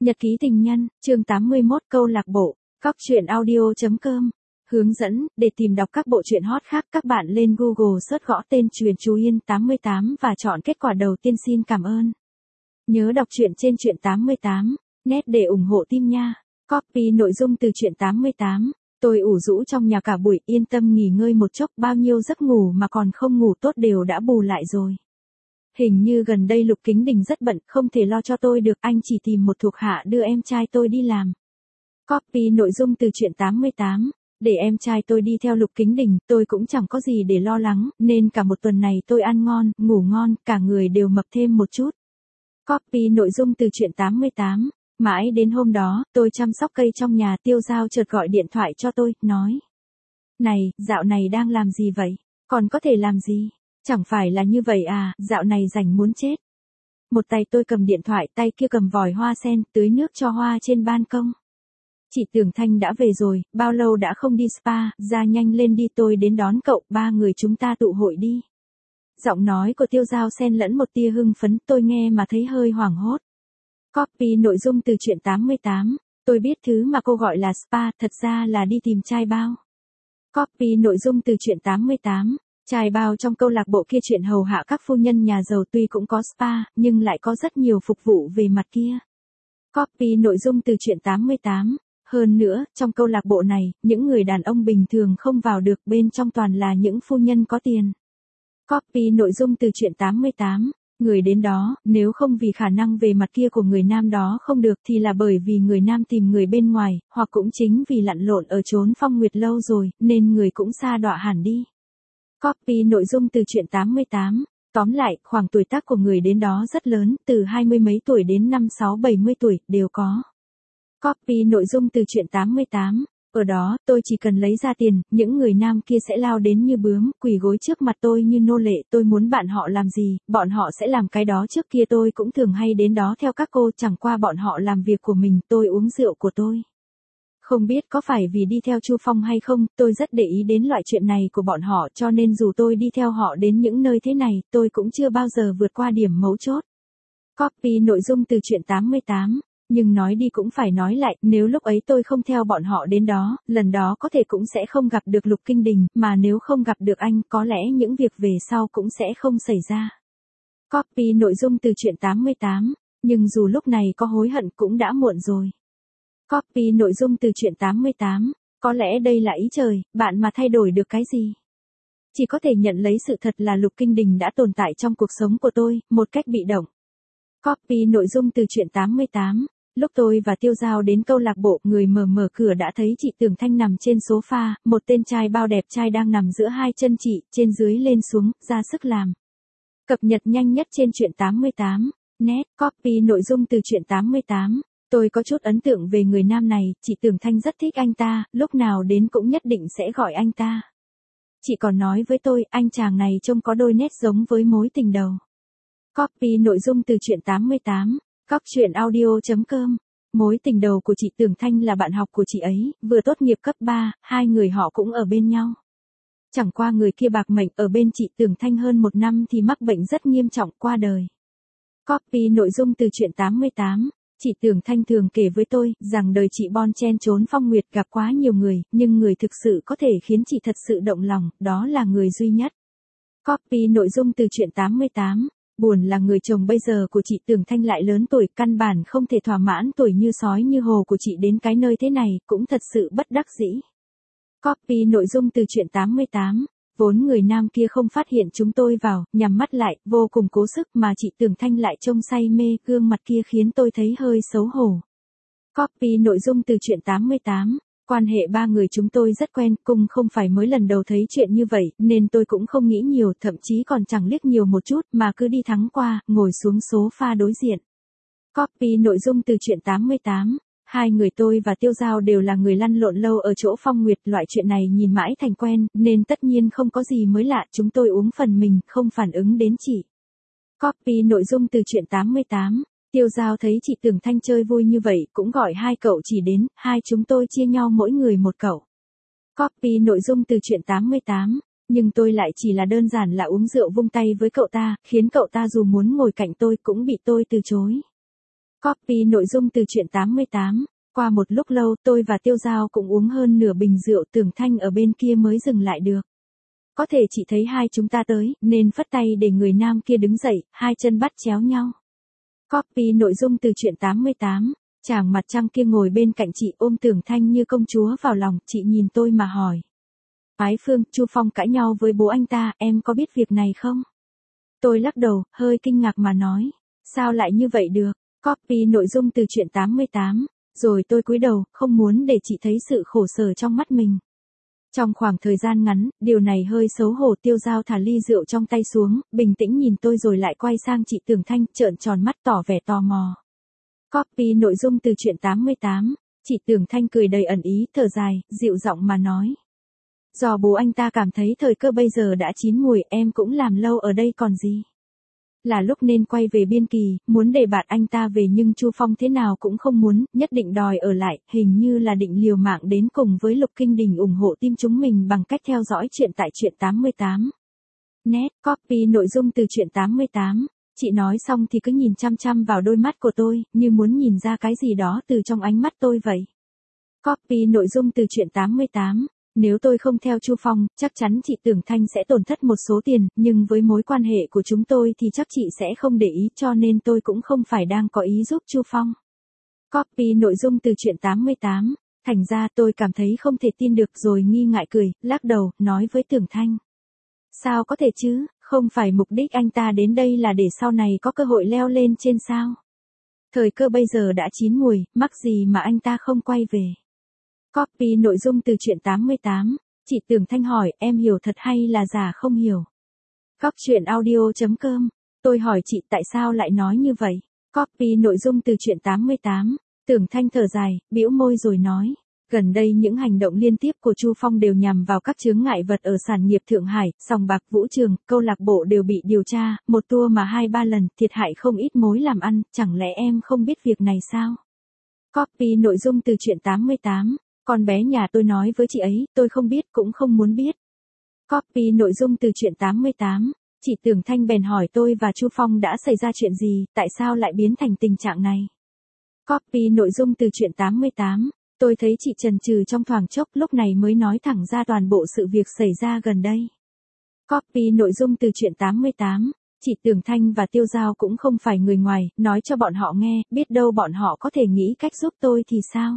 Nhật ký tình nhân, chương 81 câu lạc bộ, góc truyện audio.com. Hướng dẫn, để tìm đọc các bộ truyện hot khác các bạn lên Google search gõ tên Truyện Chú Yên 88 và chọn kết quả đầu tiên xin cảm ơn. Nhớ đọc truyện trên Truyện 88, net để ủng hộ team nha. Copy nội dung từ Truyện 88. Tôi ủ rũ trong nhà cả buổi, yên tâm nghỉ ngơi một chốc, bao nhiêu giấc ngủ mà còn không ngủ tốt đều đã bù lại rồi. Hình như gần đây Lục Kính Đình rất bận, không thể lo cho tôi được, anh chỉ tìm một thuộc hạ đưa em trai tôi đi làm. Copy nội dung từ Truyện 88. Để em trai tôi đi theo Lục Kính Đình, tôi cũng chẳng có gì để lo lắng, nên cả một tuần này tôi ăn ngon, ngủ ngon, cả người đều mập thêm một chút. Copy nội dung từ Truyện 88. Mãi đến hôm đó, tôi chăm sóc cây trong nhà, Tiêu Giao chợt gọi điện thoại cho tôi, nói: "Này, dạo này đang làm gì vậy? Còn có thể làm gì? Chẳng phải là như vậy à, dạo này rảnh muốn chết." Một tay tôi cầm điện thoại, tay kia cầm vòi hoa sen, tưới nước cho hoa trên ban công. "Chị Tưởng Thanh đã về rồi, bao lâu đã không đi spa, ra nhanh lên đi, tôi đến đón cậu, ba người chúng ta tụ hội đi." Giọng nói của Tiêu Giao xen lẫn một tia hưng phấn, tôi nghe mà thấy hơi hoảng hốt. Copy nội dung từ Truyện 88. Tôi biết thứ mà cô gọi là spa, thật ra là đi tìm trai bao. Copy nội dung từ Truyện 88. Trai bao trong câu lạc bộ kia chuyện hầu hạ các phu nhân nhà giàu tuy cũng có spa, nhưng lại có rất nhiều phục vụ về mặt kia. Copy nội dung từ Truyện 88. Hơn nữa, trong câu lạc bộ này, những người đàn ông bình thường không vào được, bên trong toàn là những phu nhân có tiền. Copy nội dung từ Truyện 88. Người đến đó, nếu không vì khả năng về mặt kia của người nam đó không được thì là bởi vì người nam tìm người bên ngoài, hoặc cũng chính vì lặn lộn ở chốn phong nguyệt lâu rồi, nên người cũng sa đọa hẳn đi. Copy nội dung từ Truyện 88. Tóm lại, khoảng tuổi tác của người đến đó rất lớn, từ 20 mấy tuổi đến 56-70 tuổi, đều có. Copy nội dung từ Truyện 88. Ở đó, tôi chỉ cần lấy ra tiền, những người nam kia sẽ lao đến như bướm, quỳ gối trước mặt tôi như nô lệ, tôi muốn bạn họ làm gì, bọn họ sẽ làm cái đó. Trước kia tôi cũng thường hay đến đó theo các cô, chẳng qua bọn họ làm việc của mình, tôi uống rượu của tôi. Không biết có phải vì đi theo Chu Phong hay không, tôi rất để ý đến loại chuyện này của bọn họ, cho nên dù tôi đi theo họ đến những nơi thế này, tôi cũng chưa bao giờ vượt qua điểm mấu chốt. Copy nội dung từ Truyện 88. Nhưng nói đi cũng phải nói lại, nếu lúc ấy tôi không theo bọn họ đến đó, lần đó có thể cũng sẽ không gặp được Lục Kinh Đình, mà nếu không gặp được anh, có lẽ những việc về sau cũng sẽ không xảy ra. Copy nội dung từ Truyện 88. Nhưng dù lúc này có hối hận cũng đã muộn rồi. Copy nội dung từ Truyện 88. Có lẽ đây là ý trời, bạn mà thay đổi được cái gì? Chỉ có thể nhận lấy sự thật là Lục Kinh Đình đã tồn tại trong cuộc sống của tôi, một cách bị động. Copy nội dung từ Truyện 88. Lúc tôi và Tiêu Giao đến câu lạc bộ, người mở cửa đã thấy chị Tưởng Thanh nằm trên sofa, một tên trai bao đẹp trai đang nằm giữa hai chân chị, trên dưới lên xuống, ra sức làm. Cập nhật nhanh nhất trên Truyện 88. Net, copy nội dung từ Truyện 88. Tôi có chút ấn tượng về người nam này, chị Tưởng Thanh rất thích anh ta, lúc nào đến cũng nhất định sẽ gọi anh ta. Chị còn nói với tôi, anh chàng này trông có đôi nét giống với mối tình đầu. Copy nội dung từ Truyện 88. Góc truyện audio.com. Mối tình đầu của chị Tưởng Thanh là bạn học của chị ấy, vừa tốt nghiệp cấp 3, hai người họ cũng ở bên nhau. Chẳng qua người kia bạc mệnh, ở bên chị Tưởng Thanh hơn 1 năm thì mắc bệnh rất nghiêm trọng, qua đời. Copy nội dung từ Truyện 88. Chị Tưởng Thanh thường kể với tôi, rằng đời chị bon chen trốn phong nguyệt, gặp quá nhiều người, nhưng người thực sự có thể khiến chị thật sự động lòng, đó là người duy nhất. Copy nội dung từ Truyện 88. Buồn là người chồng bây giờ của chị Tưởng Thanh lại lớn tuổi, căn bản không thể thỏa mãn tuổi như sói như hổ của chị đến cái nơi thế này, cũng thật sự bất đắc dĩ. Copy nội dung từ Truyện 88. Vốn người nam kia không phát hiện chúng tôi vào, nhắm mắt lại, vô cùng cố sức, mà chị Tưởng Thanh lại trông say mê, gương mặt kia khiến tôi thấy hơi xấu hổ. Copy nội dung từ Truyện 88. Quan hệ ba người chúng tôi rất quen, cùng không phải mới lần đầu thấy chuyện như vậy, nên tôi cũng không nghĩ nhiều, thậm chí còn chẳng liếc nhiều một chút, mà cứ đi thẳng qua, ngồi xuống sofa đối diện. Copy nội dung từ Truyện 88. Hai người tôi và Tiêu Giao đều là người lăn lộn lâu ở chỗ phong nguyệt, loại chuyện này nhìn mãi thành quen, nên tất nhiên không có gì mới lạ, chúng tôi uống phần mình, không phản ứng đến chị. Copy nội dung từ Truyện 88. Tiêu Giao thấy chị Tưởng Thanh chơi vui như vậy, cũng gọi hai cậu chỉ đến, hai chúng tôi chia nhau mỗi người một cậu. Copy nội dung từ Truyện 88. Nhưng tôi lại chỉ là đơn giản là uống rượu vung tay với cậu ta, khiến cậu ta dù muốn ngồi cạnh tôi cũng bị tôi từ chối. Copy nội dung từ truyện 88. Qua một lúc lâu tôi và Tiêu Giao cũng uống hơn nửa bình rượu, Tưởng Thanh ở bên kia mới dừng lại được. Có thể chị thấy hai chúng ta tới, nên phất tay để người nam kia đứng dậy, hai chân bắt chéo nhau. Copy nội dung từ truyện 88. Chàng mặt trăng kia ngồi bên cạnh chị ôm Tưởng Thanh như công chúa vào lòng, chị nhìn tôi mà hỏi. Ái Phương, Chu Phong cãi nhau với bố anh ta, em có biết việc này không? Tôi lắc đầu, hơi kinh ngạc mà nói. Sao lại như vậy được? Copy nội dung từ truyện 88. Rồi tôi cúi đầu, không muốn để chị thấy sự khổ sở trong mắt mình. Trong khoảng thời gian ngắn, điều này hơi xấu hổ. Tiêu Giao thả ly rượu trong tay xuống, bình tĩnh nhìn tôi rồi lại quay sang chị Tưởng Thanh, trợn tròn mắt tỏ vẻ tò mò. Copy nội dung từ truyện 88. Chị Tưởng Thanh cười đầy ẩn ý, thở dài, dịu giọng mà nói. Do bố anh ta cảm thấy thời cơ bây giờ đã chín mùi, em cũng làm lâu ở đây còn gì. Là lúc nên quay về Biên Kỳ, muốn để bạn anh ta về nhưng Chu Phong thế nào cũng không muốn, nhất định đòi ở lại, hình như là định liều mạng đến cùng với Lục Kinh Đình ủng hộ team chúng mình bằng cách theo dõi chuyện tại truyện 88. Net, copy nội dung từ truyện 88. Chị nói xong thì cứ nhìn chăm chăm vào đôi mắt của tôi, như muốn nhìn ra cái gì đó từ trong ánh mắt tôi vậy. Copy nội dung từ truyện 88. Nếu tôi không theo Chu Phong, chắc chắn chị Tưởng Thanh sẽ tổn thất một số tiền, nhưng với mối quan hệ của chúng tôi thì chắc chị sẽ không để ý, cho nên tôi cũng không phải đang có ý giúp Chu Phong. Copy nội dung từ truyện 88. Thành ra tôi cảm thấy không thể tin được rồi nghi ngại cười, lắc đầu, nói với Tưởng Thanh. Sao có thể chứ, không phải mục đích anh ta đến đây là để sau này có cơ hội leo lên trên sao? Thời cơ bây giờ đã chín mùi, mắc gì mà anh ta không quay về. Copy nội dung từ truyện 88. Chị Tưởng Thanh hỏi, em hiểu thật hay là giả không hiểu? Truyện audio.com. Tôi hỏi chị tại sao lại nói như vậy? Copy nội dung từ truyện 88. Tưởng Thanh thở dài, bĩu môi rồi nói. Gần đây những hành động liên tiếp của Chu Phong đều nhằm vào các chướng ngại vật ở sản nghiệp Thượng Hải, sòng bạc, vũ trường, câu lạc bộ đều bị điều tra, một tour mà 2-3 lần, thiệt hại không ít mối làm ăn, chẳng lẽ em không biết việc này sao? Copy nội dung từ truyện 88. Con bé nhà tôi nói với chị ấy, tôi không biết cũng không muốn biết. Copy nội dung từ truyện 88. Chị Tưởng Thanh bèn hỏi tôi và Chu Phong đã xảy ra chuyện gì, tại sao lại biến thành tình trạng này. Copy nội dung từ truyện 88. Tôi thấy chị chần chừ trong thoáng chốc, lúc này mới nói thẳng ra toàn bộ sự việc xảy ra gần đây. Copy nội dung từ truyện 88. Chị Tưởng Thanh và Tiêu Giao cũng không phải người ngoài, nói cho bọn họ nghe, biết đâu bọn họ có thể nghĩ cách giúp tôi thì sao.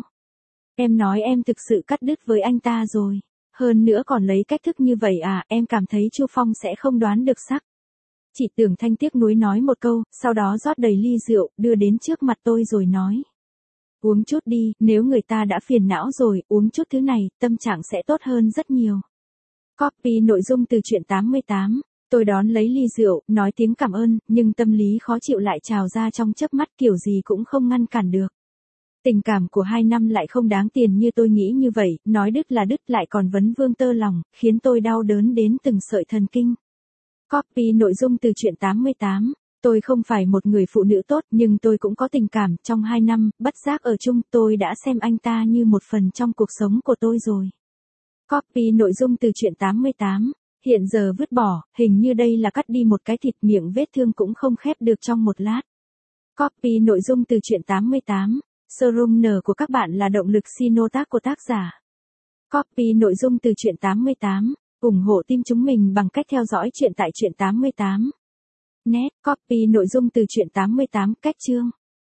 Em nói em thực sự cắt đứt với anh ta rồi. Hơn nữa còn lấy cách thức như vậy à, em cảm thấy Chu Phong sẽ không đoán được sắc. Chị Tưởng Thanh tiếc nuối nói một câu, sau đó rót đầy ly rượu, đưa đến trước mặt tôi rồi nói. Uống chút đi, nếu người ta đã phiền não rồi, uống chút thứ này, tâm trạng sẽ tốt hơn rất nhiều. Copy nội dung từ truyện 88. Tôi đón lấy ly rượu, nói tiếng cảm ơn, nhưng tâm lý khó chịu lại trào ra trong chớp mắt, kiểu gì cũng không ngăn cản được. Tình cảm của 2 năm lại không đáng tiền như tôi nghĩ như vậy, nói đứt là đứt lại còn vấn vương tơ lòng, khiến tôi đau đớn đến từng sợi thần kinh. Copy nội dung từ truyện 88. Tôi không phải một người phụ nữ tốt nhưng tôi cũng có tình cảm, trong 2 năm, bất giác ở chung tôi đã xem anh ta như một phần trong cuộc sống của tôi rồi. Copy nội dung từ truyện 88. Hiện giờ vứt bỏ, hình như đây là cắt đi một cái thịt, miệng vết thương cũng không khép được trong một lát. Copy nội dung từ truyện 88. Serum N của các bạn là động lực Sinotac của tác giả. Copy nội dung từ truyện 88. Ủng hộ team chúng mình bằng cách theo dõi chuyện tại truyện 88. Net, copy nội dung từ truyện 88, cách chương.